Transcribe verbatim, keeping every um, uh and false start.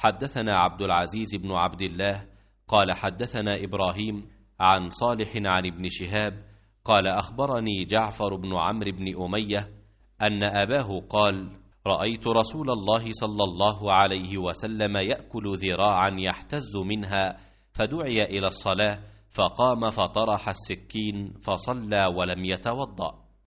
حدثنا عبد العزيز بن عبد الله قال حدثنا إبراهيم عن صالح عن ابن شهاب قال أخبرني جعفر بن عمرو بن أمية أن أباه قال رأيت رسول الله صلى الله عليه وسلم يأكل ذراعا يحتز منها، فدعي إلى الصلاة فقام فطرح السكين فصلى ولم يتوضأ.